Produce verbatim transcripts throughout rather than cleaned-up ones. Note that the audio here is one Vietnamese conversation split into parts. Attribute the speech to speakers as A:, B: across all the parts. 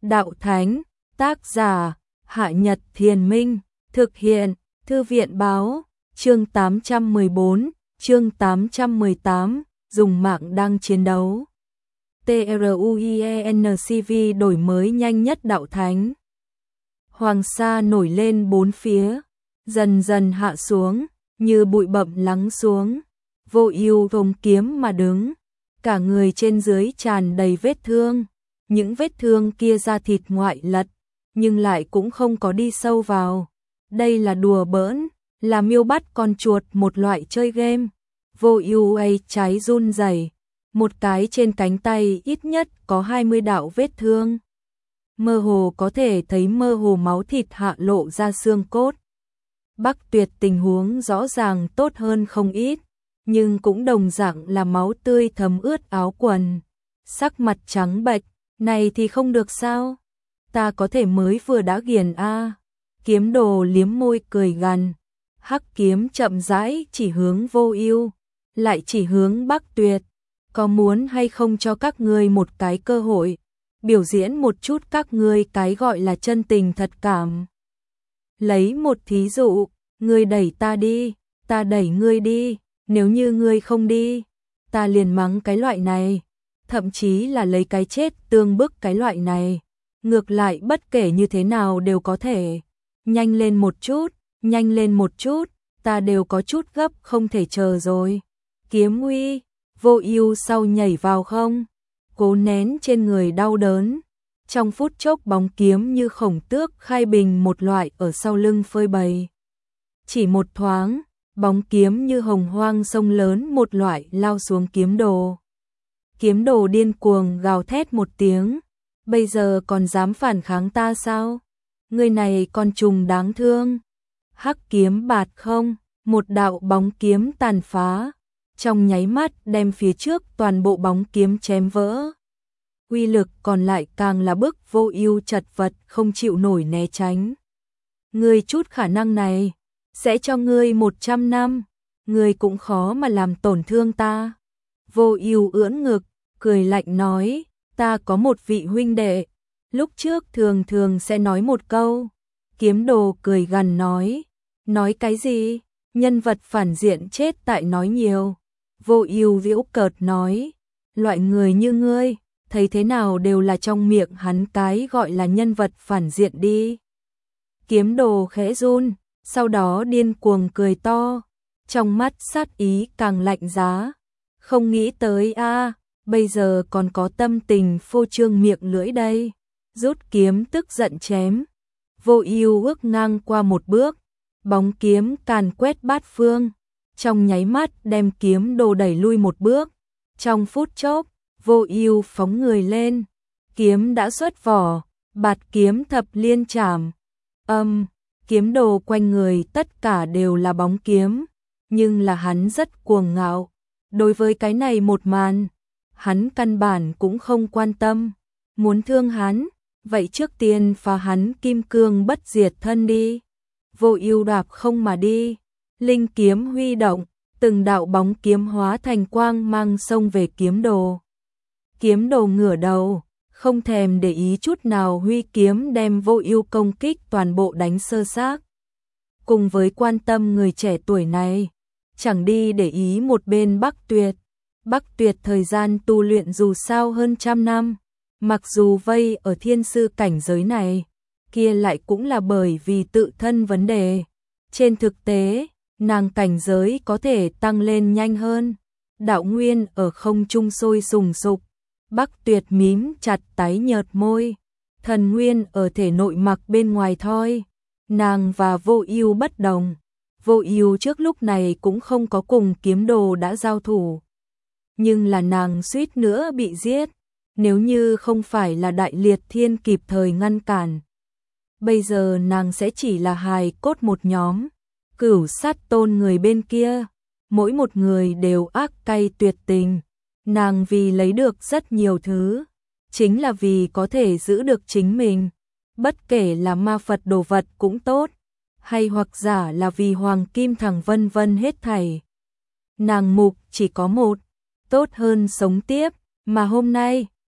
A: Đạo Thánh, tác giả, Hạ Nhật Thiền Minh, thực hiện, Thư viện Báo, chương tám trăm mười bốn, chương tám trăm mười tám, dùng mạng đang chiến đấu. TRUIENCV đổi mới nhanh nhất Đạo Thánh. Hoàng sa nổi lên bốn phía, dần dần hạ xuống, như bụi bặm lắng xuống. Vô Ưu ôm kiếm mà đứng, cả người trên dưới tràn đầy vết thương. Những vết thương kia da thịt ngoại lật, nhưng lại cũng không có đi sâu vào. Đây là đùa bỡn, là miêu bắt con chuột một loại chơi game. Vô Ưu ấy trái run rẩy, một cái trên cánh tay ít nhất có hai mươi đạo vết thương. Mơ hồ có thể thấy mơ hồ máu thịt hạ lộ ra xương cốt. Bắc Tuyệt tình huống rõ ràng tốt hơn không ít, nhưng cũng đồng dạng là máu tươi thấm ướt áo quần. Sắc mặt trắng bệch, này thì không được sao? Ta có thể mới vừa đã ghiền a. À. Kiếm Đồ liếm môi cười gằn, hắc kiếm chậm rãi chỉ hướng Vô Ưu, lại chỉ hướng Bắc Tuyệt. Có muốn hay không cho các ngươi một cái cơ hội, biểu diễn một chút các ngươi cái gọi là chân tình thật cảm. Lấy một thí dụ, ngươi đẩy ta đi, ta đẩy ngươi đi, nếu như ngươi không đi, ta liền mắng cái loại này, thậm chí là lấy cái chết tương bức cái loại này. Ngược lại bất kể như thế nào đều có thể. Nhanh lên một chút, nhanh lên một chút, ta đều có chút gấp không thể chờ rồi. Kiếm uy, Vô Ưu sau nhảy vào không, cố nén trên người đau đớn. Trong phút chốc bóng kiếm như khổng tước khai bình một loại ở sau lưng phơi bày. Chỉ một thoáng, bóng kiếm như hồng hoang sông lớn một loại lao xuống Kiếm Đồ. Kiếm Đồ điên cuồng gào thét một tiếng, bây giờ còn dám phản kháng ta sao? Người này con trùng đáng thương. Hắc kiếm bạt không, một đạo bóng kiếm tàn phá, trong nháy mắt đem phía trước toàn bộ bóng kiếm chém vỡ. Uy lực còn lại càng là bức Vô Ưu chật vật không chịu nổi né tránh. Ngươi chút khả năng này, sẽ cho ngươi một trăm năm, ngươi cũng khó mà làm tổn thương ta. Vô Ưu ưỡn ngực, cười lạnh nói, ta có một vị huynh đệ, lúc trước thường thường sẽ nói một câu. Kiếm Đồ cười gằn nói, nói cái gì? Nhân vật phản diện chết tại nói nhiều. Vô Ưu giễu cợt nói, loại người như ngươi, thấy thế nào đều là trong miệng hắn cái gọi là nhân vật phản diện đi. Kiếm Đồ khẽ run, sau đó điên cuồng cười to, trong mắt sát ý càng lạnh giá. Không nghĩ tới a, à, bây giờ còn có tâm tình phô trương miệng lưỡi đây. Rút kiếm tức giận chém. Vô Ưu ước ngang qua một bước, bóng kiếm càn quét bát phương, trong nháy mắt đem Kiếm Đồ đẩy lui một bước. Trong phút chốc, Vô Ưu phóng người lên, kiếm đã xuất vỏ, bạt kiếm thập liên chảm. Âm, Kiếm Đồ quanh người tất cả đều là bóng kiếm, nhưng là hắn rất cuồng ngạo. Đối với cái này một màn, hắn căn bản cũng không quan tâm. Muốn thương hắn, vậy trước tiên phá hắn kim cương bất diệt thân đi. Vô Ưu đạp không mà đi, linh kiếm huy động, từng đạo bóng kiếm hóa thành quang mang xông về Kiếm Đồ. Kiếm Đồ ngửa đầu, không thèm để ý chút nào huy kiếm đem Vô Ưu công kích toàn bộ đánh sơ xác. Cùng với quan tâm người trẻ tuổi này, chẳng đi để ý một bên Bắc Tuyệt. Bắc Tuyệt thời gian tu luyện dù sao hơn trăm năm, mặc dù vây ở thiên sư cảnh giới này, kia lại cũng là bởi vì tự thân vấn đề. Trên thực tế, nàng cảnh giới có thể tăng lên nhanh hơn. Đạo nguyên ở không trung sôi sùng sục, Bắc Tuyệt mím chặt tái nhợt môi, thần nguyên ở thể nội mặc bên ngoài thôi. Nàng và Vô Ưu bất đồng, Vô Ưu trước lúc này cũng không có cùng Kiếm Đồ đã giao thủ, nhưng là nàng suýt nữa bị giết, nếu như không phải là Đại Liệt Thiên kịp thời ngăn cản, bây giờ nàng sẽ chỉ là hài cốt một nhóm. Cửu Sát Tôn người bên kia, mỗi một người đều ác cay tuyệt tình. Nàng vì lấy được rất nhiều thứ, chính là vì có thể giữ được chính mình, bất kể là ma Phật đồ vật cũng tốt, hay hoặc giả là vì hoàng kim thẳng vân vân hết thảy. Nàng mục chỉ có một, tốt hơn sống tiếp, mà hôm nay,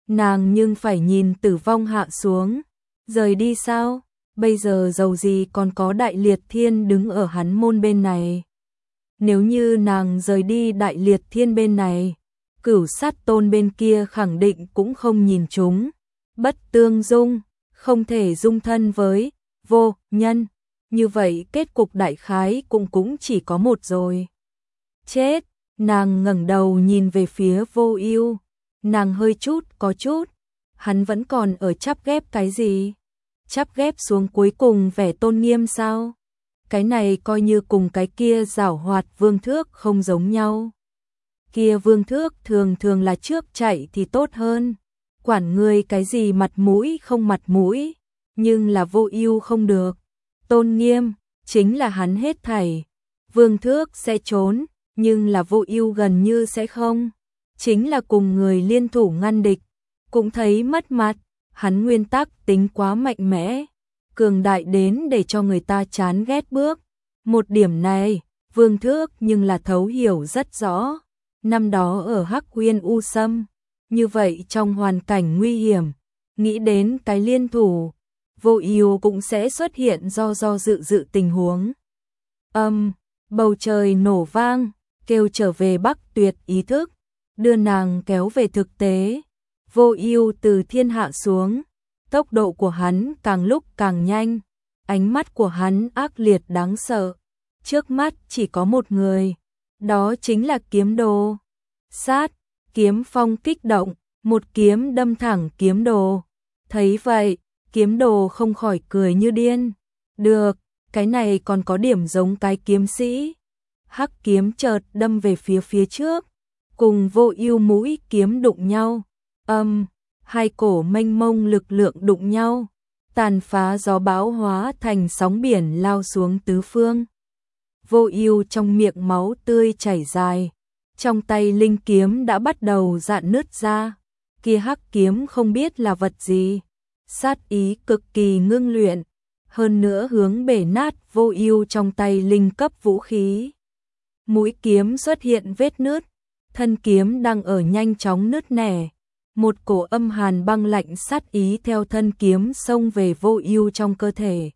A: nàng nhưng phải nhìn tử vong hạ xuống. Rời đi sao? Bây giờ dầu gì còn có Đại Liệt Thiên đứng ở hắn môn bên này. Nếu như nàng rời đi Đại Liệt Thiên bên này, Cửu Sát Tôn bên kia khẳng định cũng không nhìn chúng. Bất tương dung, không thể dung thân với vô nhân. Như vậy kết cục đại khái cũng cũng chỉ có một rồi. Chết, nàng ngẩng đầu nhìn về phía Vô Ưu, nàng hơi chút có chút, hắn vẫn còn ở chắp ghép cái gì? Chắp ghép xuống cuối cùng vẻ tôn nghiêm sao? Cái này coi như cùng cái kia giảo hoạt Vương Thước không giống nhau. Kia Vương Thước thường thường là trước chạy thì tốt hơn, quản người cái gì mặt mũi không mặt mũi, nhưng là Vô Ưu không được. Tôn nghiêm chính là hắn hết thảy. Vương Thước sẽ trốn, nhưng là Vô Ưu gần như sẽ không. Chính là cùng người liên thủ ngăn địch, cũng thấy mất mặt. Hắn nguyên tắc tính quá mạnh mẽ, cường đại đến để cho người ta chán ghét bước. Một điểm này, Vương Thước nhưng là thấu hiểu rất rõ. Năm đó ở Hắc Uyên U Sâm, như vậy trong hoàn cảnh nguy hiểm, nghĩ đến cái liên thủ, Vô Ưu cũng sẽ xuất hiện do do dự dự tình huống. Âm, bầu trời nổ vang, kêu trở về Bắc Tuyệt ý thức, đưa nàng kéo về thực tế. Vô Ưu từ thiên hạ xuống, tốc độ của hắn càng lúc càng nhanh, ánh mắt của hắn ác liệt đáng sợ. Trước mắt chỉ có một người, đó chính là Kiếm Đồ. Sát, kiếm phong kích động, một kiếm đâm thẳng Kiếm Đồ. Thấy vậy, Kiếm Đồ không khỏi cười như điên. Được, cái này còn có điểm giống cái kiếm sĩ. Hắc kiếm chợt đâm về phía phía trước, cùng Vô Ưu mũi kiếm đụng nhau. Âm, hai cổ mênh mông lực lượng đụng nhau, tàn phá gió bão hóa thành sóng biển lao xuống tứ phương. Vô Ưu trong miệng máu tươi chảy dài, trong tay linh kiếm đã bắt đầu rạn nứt ra. Kia hắc kiếm không biết là vật gì, sát ý cực kỳ ngưng luyện, hơn nữa hướng bể nát Vô Ưu trong tay linh cấp vũ khí. Mũi kiếm xuất hiện vết nứt, thân kiếm đang ở nhanh chóng nứt nẻ. Một cổ âm hàn băng lạnh sát ý theo thân kiếm xông về Vô Ưu trong cơ thể.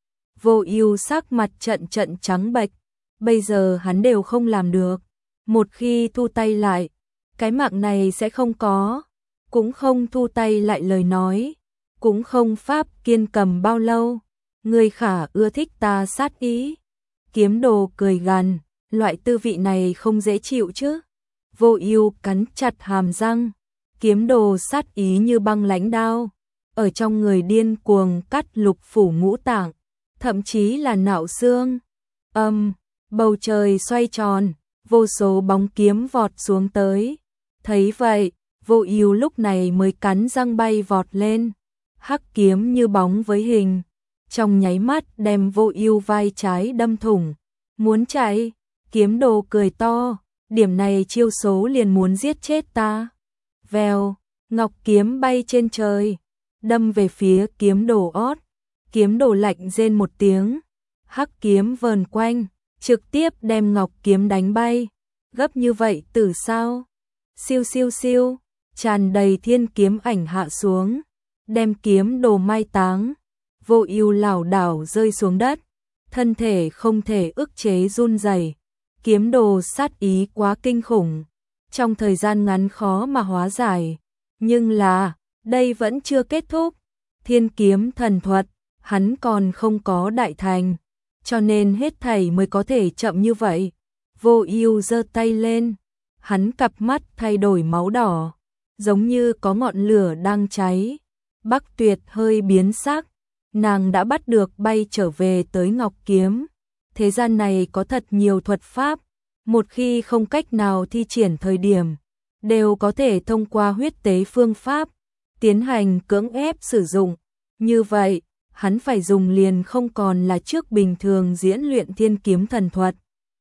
A: Vô Ưu sắc mặt trận trận trắng bệch, bây giờ hắn đều không làm được. Một khi thu tay lại, cái mạng này sẽ không có, cũng không thu tay lại lời nói, cũng không pháp kiên cầm bao lâu. Ngươi khả ưa thích ta sát ý. Kiếm Đồ cười gằn, loại tư vị này không dễ chịu chứ. Vô Ưu cắn chặt hàm răng. Kiếm Đồ sát ý như băng lãnh đao, ở trong người điên cuồng cắt lục phủ ngũ tạng, thậm chí là nạo xương. Âm, bầu trời xoay tròn, vô số bóng kiếm vọt xuống tới. Thấy vậy, Vô Ưu lúc này mới cắn răng bay vọt lên. Hắc kiếm như bóng với hình, trong nháy mắt đem Vô Ưu vai trái đâm thủng. Muốn chạy? Kiếm Đồ cười to, điểm này chiêu số liền muốn giết chết ta. Vèo, ngọc kiếm bay trên trời, đâm về phía Kiếm Đồ ót. Kiếm Đồ lạnh rên một tiếng, hắc kiếm vờn quanh, trực tiếp đem ngọc kiếm đánh bay. Gấp như vậy từ sao? Siêu siêu siêu, tràn đầy thiên kiếm ảnh hạ xuống, đem Kiếm Đồ mai táng. Vô Ưu lảo đảo rơi xuống đất, thân thể không thể ức chế run rẩy. Kiếm Đồ sát ý quá kinh khủng, trong thời gian ngắn khó mà hóa giải. Nhưng là, đây vẫn chưa kết thúc. Thiên kiếm thần thuật, hắn còn không có đại thành, cho nên hết thảy mới có thể chậm như vậy. Vô Ưu giơ tay lên, hắn cặp mắt thay đổi máu đỏ, giống như có ngọn lửa đang cháy. Bắc Tuyệt hơi biến sắc, nàng đã bắt được bay trở về tới ngọc kiếm. Thế gian này có thật nhiều thuật pháp, một khi không cách nào thi triển thời điểm, đều có thể thông qua huyết tế phương pháp tiến hành cưỡng ép sử dụng. Như vậy, hắn phải dùng liền không còn là trước bình thường diễn luyện thiên kiếm thần thuật,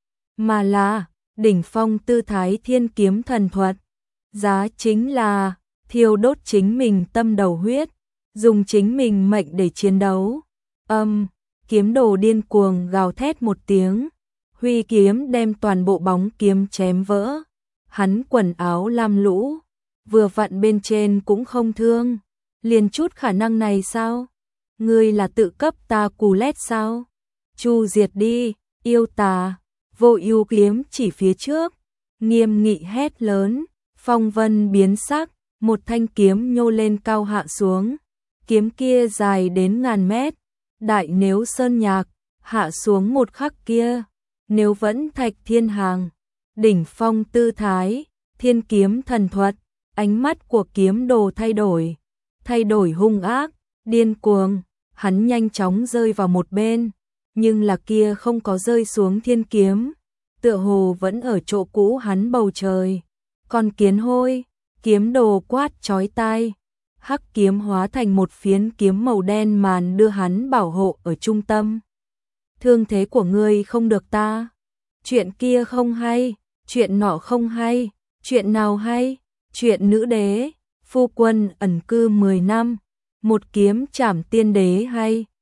A: mà là đỉnh phong tư thái thiên kiếm thần thuật. Giá chính là thiêu đốt chính mình tâm đầu huyết, dùng chính mình mệnh để chiến đấu. Âm, Kiếm Đồ điên cuồng gào thét một tiếng, huy kiếm đem toàn bộ bóng kiếm chém vỡ. Hắn quần áo lam lũ, vừa vặn bên trên cũng không thương, liền chút khả năng này sao? Ngươi là tự cấp ta cù lét sao? Chu diệt đi, yêu tà, Vô Ưu kiếm chỉ phía trước, nghiêm nghị hét lớn, phong vân biến sắc, một thanh kiếm nhô lên cao hạ xuống, kiếm kia dài đến ngàn mét, đại nếu sơn nhạc, hạ xuống một khắc kia, nếu vẫn thạch thiên hàng, đỉnh phong tư thái, thiên kiếm thần thuật, ánh mắt của kiếm đồ thay đổi, thay đổi hung ác, điên cuồng, hắn nhanh chóng rơi vào một bên, nhưng là kia không có rơi xuống thiên kiếm, tựa hồ vẫn ở chỗ cũ hắn bầu trời. Con kiến hôi, kiếm đồ quát chói tai, hắc kiếm hóa thành một phiến kiếm màu đen màn đưa hắn bảo hộ ở trung tâm. Thương thế của ngươi không được ta, chuyện kia không hay, chuyện nọ không hay, chuyện nào hay, chuyện nữ đế, phu quân ẩn cư mười năm, một kiếm trảm tiên đế hay.